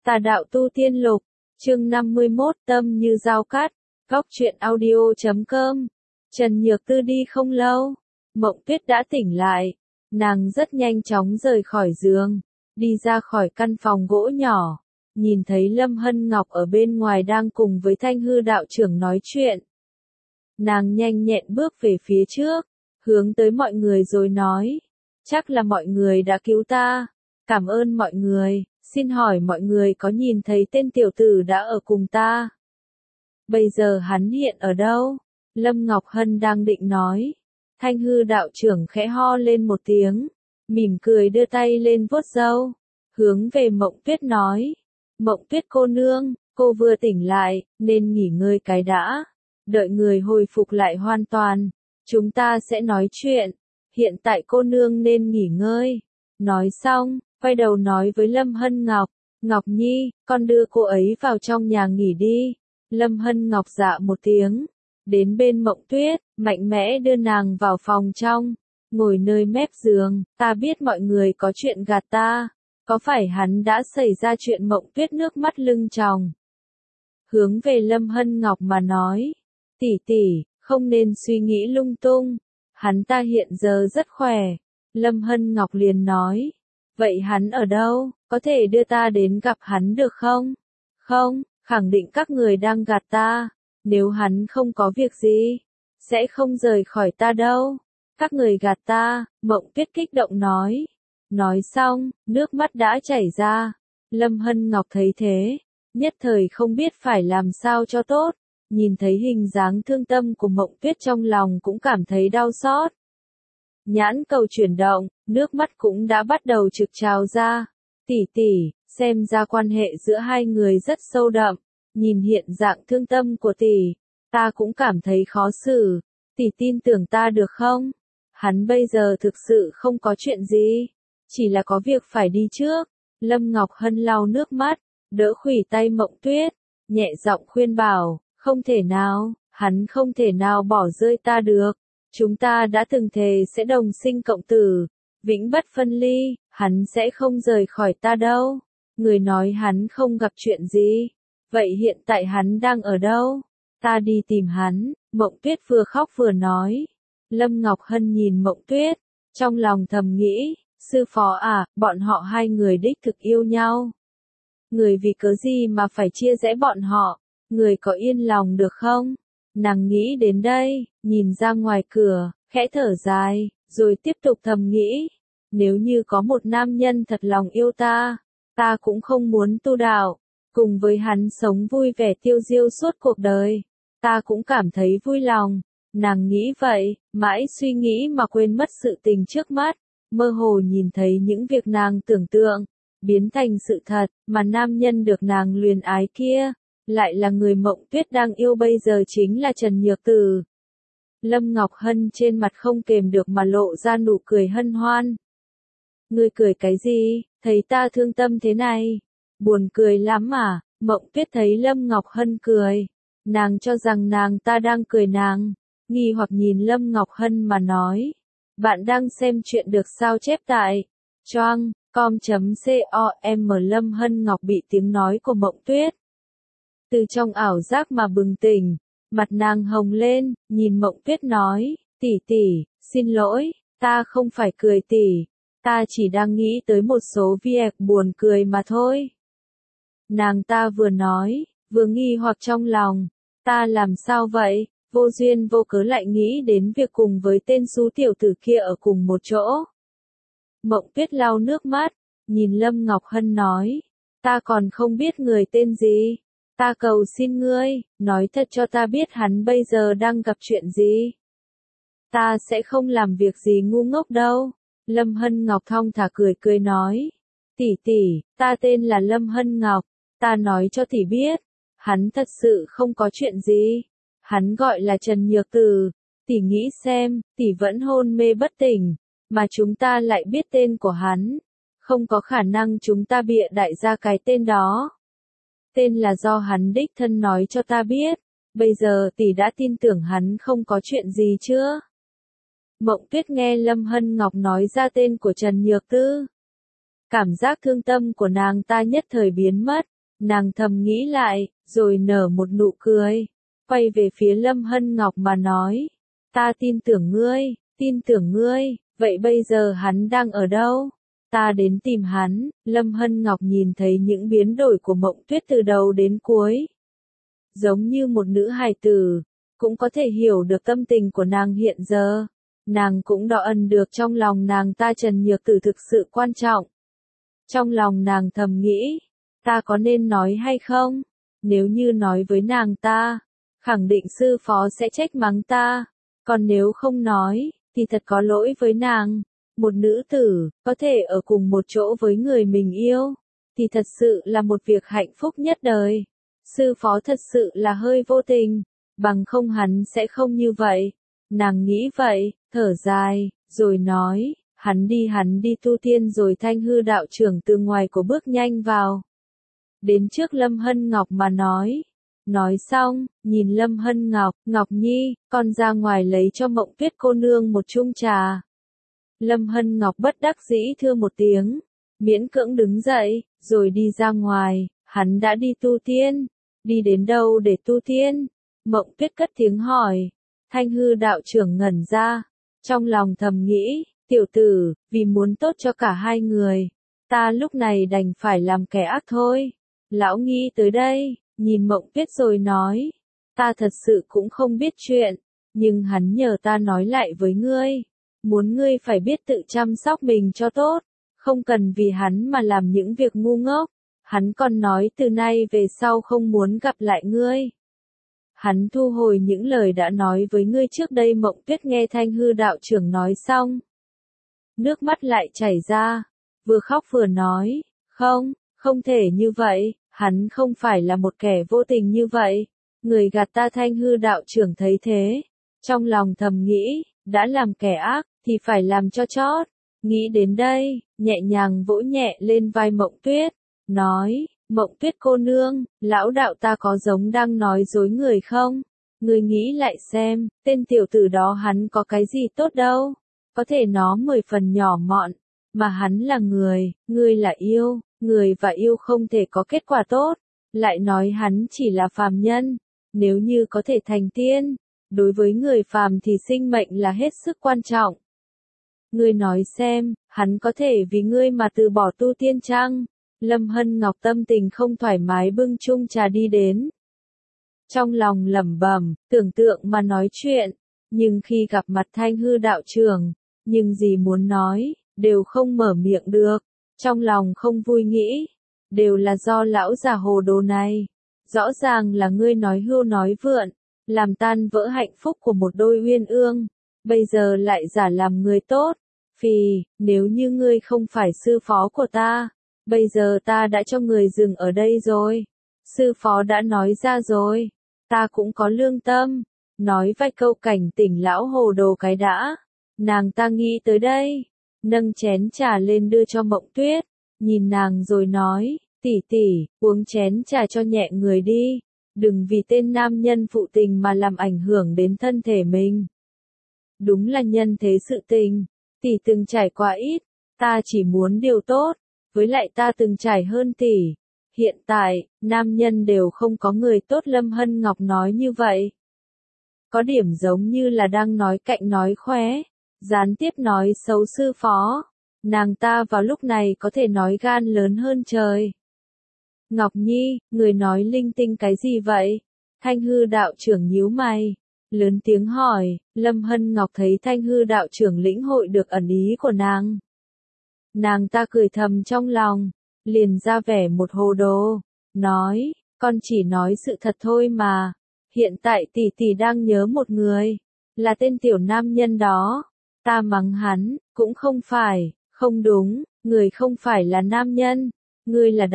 Tà đạo tu tiên lục, chương 51 tâm như dao cắt, góc truyện audio.com. Trần Nhược Tư đi không lâu, Mộng Tuyết đã tỉnh lại, nàng rất nhanh chóng rời khỏi giường, đi ra khỏi căn phòng gỗ nhỏ, nhìn thấy Lâm Hân Ngọc ở bên ngoài đang cùng với Thanh Hư đạo trưởng nói chuyện. Nàng nhanh nhẹn bước về phía trước, hướng tới mọi người rồi nói, chắc là mọi người đã cứu ta, cảm ơn mọi người. Xin hỏi mọi người có nhìn thấy tên tiểu tử đã ở cùng ta? Bây giờ hắn hiện ở đâu? Lâm Ngọc Hân đang định nói. Thanh Hư đạo trưởng khẽ ho lên một tiếng, mỉm cười đưa tay lên vuốt râu, hướng về Mộng Tuyết nói. Mộng Tuyết cô nương, cô vừa tỉnh lại, nên nghỉ ngơi cái đã. Đợi người hồi phục lại hoàn toàn, chúng ta sẽ nói chuyện. Hiện tại cô nương nên nghỉ ngơi. Nói xong, quay đầu nói với Lâm Hân Ngọc, Ngọc Nhi, con đưa cô ấy vào trong nhà nghỉ đi. Lâm Hân Ngọc dạ một tiếng, đến bên Mộng Tuyết, mạnh mẽ đưa nàng vào phòng trong, ngồi nơi mép giường, ta biết mọi người có chuyện gạt ta, có phải hắn đã xảy ra chuyện? Mộng Tuyết nước mắt lưng tròng, hướng về Lâm Hân Ngọc mà nói, tỷ tỷ, không nên suy nghĩ lung tung, hắn ta hiện giờ rất khỏe. Lâm Hân Ngọc liền nói, vậy hắn ở đâu, có thể đưa ta đến gặp hắn được không? Không, khẳng định các người đang gạt ta, nếu hắn không có việc gì, sẽ không rời khỏi ta đâu. Các người gạt ta, Mộng Tuyết kích động nói. Nói xong, nước mắt đã chảy ra. Lâm Hân Ngọc thấy thế, nhất thời không biết phải làm sao cho tốt, nhìn thấy hình dáng thương tâm của Mộng Tuyết trong lòng cũng cảm thấy đau xót. Nhãn cầu chuyển động, nước mắt cũng đã bắt đầu trực trào ra. Tỷ tỷ, xem ra quan hệ giữa hai người rất sâu đậm, nhìn hiện dạng thương tâm của tỷ, ta cũng cảm thấy khó xử, tỷ tin tưởng ta được không? Hắn bây giờ thực sự không có chuyện gì, chỉ là có việc phải đi trước. Lâm Ngọc Hân lau nước mắt, đỡ khuỷu tay Mộng Tuyết, nhẹ giọng khuyên bảo, không thể nào, hắn không thể nào bỏ rơi ta được. Chúng ta đã từng thề sẽ đồng sinh cộng tử, vĩnh bất phân ly, hắn sẽ không rời khỏi ta đâu. Người nói hắn không gặp chuyện gì, vậy hiện tại hắn đang ở đâu? Ta đi tìm hắn. Mộng Tuyết vừa khóc vừa nói. Lâm Ngọc Hân nhìn Mộng Tuyết, trong lòng thầm nghĩ, sư phó à, bọn họ hai người đích thực yêu nhau. Người vì cớ gì mà phải chia rẽ bọn họ, người có yên lòng được không? Nàng nghĩ đến đây, nhìn ra ngoài cửa, khẽ thở dài, rồi tiếp tục thầm nghĩ, nếu như có một nam nhân thật lòng yêu ta, ta cũng không muốn tu đạo, cùng với hắn sống vui vẻ tiêu diêu suốt cuộc đời, ta cũng cảm thấy vui lòng. Nàng nghĩ vậy, mãi suy nghĩ mà quên mất sự tình trước mắt, mơ hồ nhìn thấy những việc nàng tưởng tượng, biến thành sự thật, mà nam nhân được nàng luyến ái kia, lại là người Mộng Tuyết đang yêu bây giờ, chính là Trần Nhược Tử. Lâm Ngọc Hân trên mặt không kềm được mà lộ ra nụ cười hân hoan. Ngươi cười cái gì, thấy ta thương tâm thế này? Buồn cười lắm à? Mộng Tuyết thấy Lâm Ngọc Hân cười, nàng cho rằng nàng ta đang cười nàng, nghi hoặc nhìn Lâm Ngọc Hân mà nói, bạn đang xem chuyện được sao chép tại choang.com.com. Lâm Hân Ngọc bị tiếng nói của Mộng Tuyết từ trong ảo giác mà bừng tỉnh, mặt nàng hồng lên, nhìn Mộng Tuyết nói, tỷ tỷ, xin lỗi, ta không phải cười tỷ, ta chỉ đang nghĩ tới một số việc buồn cười mà thôi. Nàng ta vừa nói, vừa nghi hoặc trong lòng, ta làm sao vậy, vô duyên vô cớ lại nghĩ đến việc cùng với tên xú tiểu tử kia ở cùng một chỗ. Mộng Tuyết lau nước mắt, nhìn Lâm Ngọc Hân nói, ta còn không biết người tên gì. Ta cầu xin ngươi, nói thật cho ta biết hắn bây giờ đang gặp chuyện gì. Ta sẽ không làm việc gì ngu ngốc đâu. Lâm Hân Ngọc thong thả cười cười nói. Tỷ tỷ, ta tên là Lâm Hân Ngọc, ta nói cho tỷ biết, hắn thật sự không có chuyện gì. Hắn gọi là Trần Nhược Tử, tỷ nghĩ xem, tỷ vẫn hôn mê bất tỉnh, mà chúng ta lại biết tên của hắn. Không có khả năng chúng ta bịa đại ra cái tên đó. Tên là do hắn đích thân nói cho ta biết, bây giờ tỷ đã tin tưởng hắn không có chuyện gì chưa? Mộng Tuyết nghe Lâm Hân Ngọc nói ra tên của Trần Nhược Tư. Cảm giác thương tâm của nàng ta nhất thời biến mất, Nàng thầm nghĩ lại, rồi nở một nụ cười, quay về phía Lâm Hân Ngọc mà nói, ta tin tưởng ngươi, vậy bây giờ hắn đang ở đâu? Ta đến tìm hắn. Lâm Hân Ngọc nhìn thấy những biến đổi của Mộng Tuyết từ đầu đến cuối. Giống như một nữ hài tử, cũng có thể hiểu được tâm tình của nàng hiện giờ. Nàng cũng đo ẩn được trong lòng nàng ta Trần Nhược Tử thực sự quan trọng. Trong lòng nàng thầm nghĩ, ta có nên nói hay không? Nếu như nói với nàng ta, khẳng định sư phó sẽ trách mắng ta. Còn nếu không nói, thì thật có lỗi với nàng. Một nữ tử, có thể ở cùng một chỗ với người mình yêu, thì thật sự là một việc hạnh phúc nhất đời. Sư phó thật sự là hơi vô tình, bằng không hắn sẽ không như vậy. Nàng nghĩ vậy, thở dài, rồi nói, hắn đi tu tiên rồi. Thanh hư đạo trưởng từ ngoài của bước nhanh vào. Đến trước Lâm Hân Ngọc mà nói. Nói xong, nhìn Lâm Hân Ngọc, Ngọc Nhi, con ra ngoài lấy cho Mộng Tuyết cô nương một chung trà. Lâm Hân Ngọc bất đắc dĩ thưa một tiếng, miễn cưỡng đứng dậy, rồi đi ra ngoài. Hắn đã đi tu tiên. Đi đến đâu để tu tiên? Mộng Tuyết cất tiếng hỏi. Thanh hư đạo trưởng ngẩn ra, trong lòng thầm nghĩ, tiểu tử, vì muốn tốt cho cả hai người, ta lúc này đành phải làm kẻ ác thôi. Lão nghĩ tới đây, nhìn Mộng Tuyết rồi nói, ta thật sự cũng không biết chuyện, nhưng hắn nhờ ta nói lại với ngươi, muốn ngươi phải biết tự chăm sóc mình cho tốt, không cần vì hắn mà làm những việc ngu ngốc. Hắn còn nói từ nay về sau không muốn gặp lại ngươi. Hắn thu hồi những lời đã nói với ngươi trước đây. Mộng Tuyết nghe Thanh hư đạo trưởng nói xong, nước mắt lại chảy ra, vừa khóc vừa nói, không thể như vậy, hắn không phải là một kẻ vô tình như vậy, người gạt ta. Thanh hư đạo trưởng thấy thế, trong lòng thầm nghĩ, đã làm kẻ ác, thì phải làm cho chót. Nghĩ đến đây, nhẹ nhàng vỗ nhẹ lên vai Mộng Tuyết, nói, Mộng Tuyết cô nương, lão đạo ta có giống đang nói dối người không? Người nghĩ lại xem, tên tiểu tử đó hắn có cái gì tốt đâu, có thể nó 10 phần nhỏ mọn, mà hắn là người, ngươi là yêu, người và yêu không thể có kết quả tốt, lại nói hắn chỉ là phàm nhân, nếu như có thể thành tiên, đối với người phàm thì sinh mệnh là hết sức quan trọng. Ngươi nói xem, hắn có thể vì ngươi mà từ bỏ tu tiên chăng? Lâm Hân Ngọc tâm tình không thoải mái bưng chung trà đi đến. Trong lòng lẩm bẩm, tưởng tượng mà nói chuyện, nhưng khi gặp mặt Thanh hư đạo trưởng, nhưng gì muốn nói, đều không mở miệng được. Trong lòng không vui nghĩ, đều là do lão già hồ đồ này. Rõ ràng là ngươi nói hưu nói vượn, làm tan vỡ hạnh phúc của một đôi uyên ương, bây giờ lại giả làm người tốt. Phì, nếu như ngươi không phải sư phó của ta, bây giờ ta đã cho người dừng ở đây rồi. Sư phó đã nói ra rồi, ta cũng có lương tâm. Nói vài câu cảnh tỉnh lão hồ đồ cái đã. Nàng ta nghĩ tới đây, nâng chén trà lên đưa cho Mộng Tuyết, nhìn nàng rồi nói, tỷ tỷ, uống chén trà cho nhẹ người đi, đừng vì tên nam nhân phụ tình mà làm ảnh hưởng đến thân thể mình. Đúng là nhân thế sự tình, tỷ từng trải qua ít, ta chỉ muốn điều tốt, với lại ta từng trải hơn tỷ. Hiện tại, nam nhân đều không có người tốt. Lâm Hân Ngọc nói như vậy, có điểm giống như là đang nói cạnh nói khóe, gián tiếp nói xấu sư phó. Nàng ta vào lúc này có thể nói gan lớn hơn trời. Ngọc Nhi, người nói linh tinh cái gì vậy? Thanh hư đạo trưởng nhíu mày, lớn tiếng hỏi. Lâm Hân Ngọc thấy Thanh hư đạo trưởng lĩnh hội được ẩn ý của nàng. Nàng ta cười thầm trong lòng, liền ra vẻ một hồ đồ, nói, con chỉ nói sự thật thôi mà. Hiện tại tỷ tỷ đang nhớ một người, là tên tiểu nam nhân đó. Ta mắng hắn, cũng không phải, không đúng, người không phải là nam nhân, ngươi là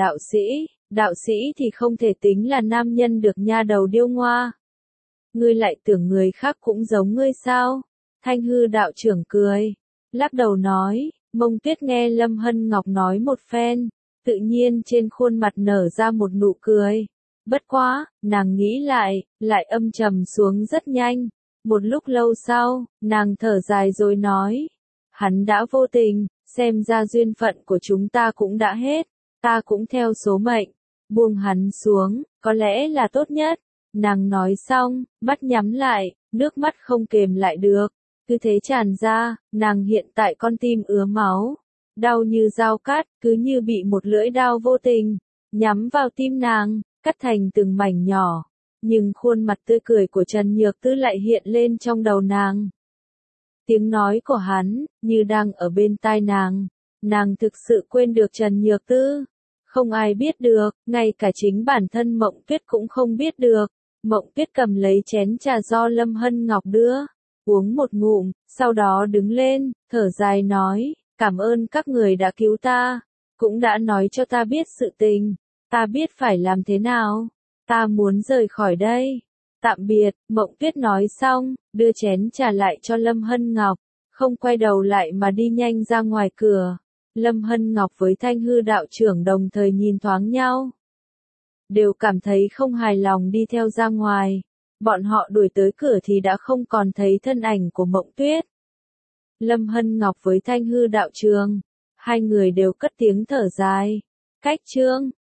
đạo sĩ thì không thể tính là nam nhân được nha đầu điêu ngoa. Ngươi lại tưởng người khác cũng giống ngươi sao? Thanh hư đạo trưởng cười, lắc đầu nói. Mông Tuyết nghe Lâm Hân Ngọc nói một phen, tự nhiên trên khuôn mặt nở ra một nụ cười. Bất quá, nàng nghĩ lại âm trầm xuống rất nhanh. Một lúc lâu sau, nàng thở dài rồi nói, hắn đã vô tình, xem ra duyên phận của chúng ta cũng đã hết, ta cũng theo số mệnh. buông hắn xuống, có lẽ là tốt nhất. Nàng nói xong, mắt nhắm lại, nước mắt không kềm lại được, cứ thế tràn ra, nàng hiện tại con tim ứa máu, đau như dao cắt, cứ như bị một lưỡi dao vô tình, nhắm vào tim nàng, cắt thành từng mảnh nhỏ. Nhưng khuôn mặt tươi cười của Trần Nhược Tư lại hiện lên trong đầu nàng. Tiếng nói của hắn, như đang ở bên tai nàng thực sự quên được Trần Nhược Tư. Không ai biết được, ngay cả chính bản thân Mộng Tuyết cũng không biết được. Mộng Tuyết cầm lấy chén trà do Lâm Hân Ngọc đưa, uống một ngụm, sau đó đứng lên, thở dài nói, cảm ơn các người đã cứu ta, cũng đã nói cho ta biết sự tình, ta biết phải làm thế nào, ta muốn rời khỏi đây. Tạm biệt, Mộng Tuyết nói xong, đưa chén trà lại cho Lâm Hân Ngọc, không quay đầu lại mà đi nhanh ra ngoài cửa. Lâm Hân Ngọc với Thanh Hư đạo trưởng đồng thời nhìn thoáng nhau, đều cảm thấy không hài lòng đi theo ra ngoài. Bọn họ đuổi tới cửa thì đã không còn thấy thân ảnh của Mộng Tuyết. Lâm Hân Ngọc với Thanh Hư đạo trưởng, hai người đều cất tiếng thở dài. Cách chương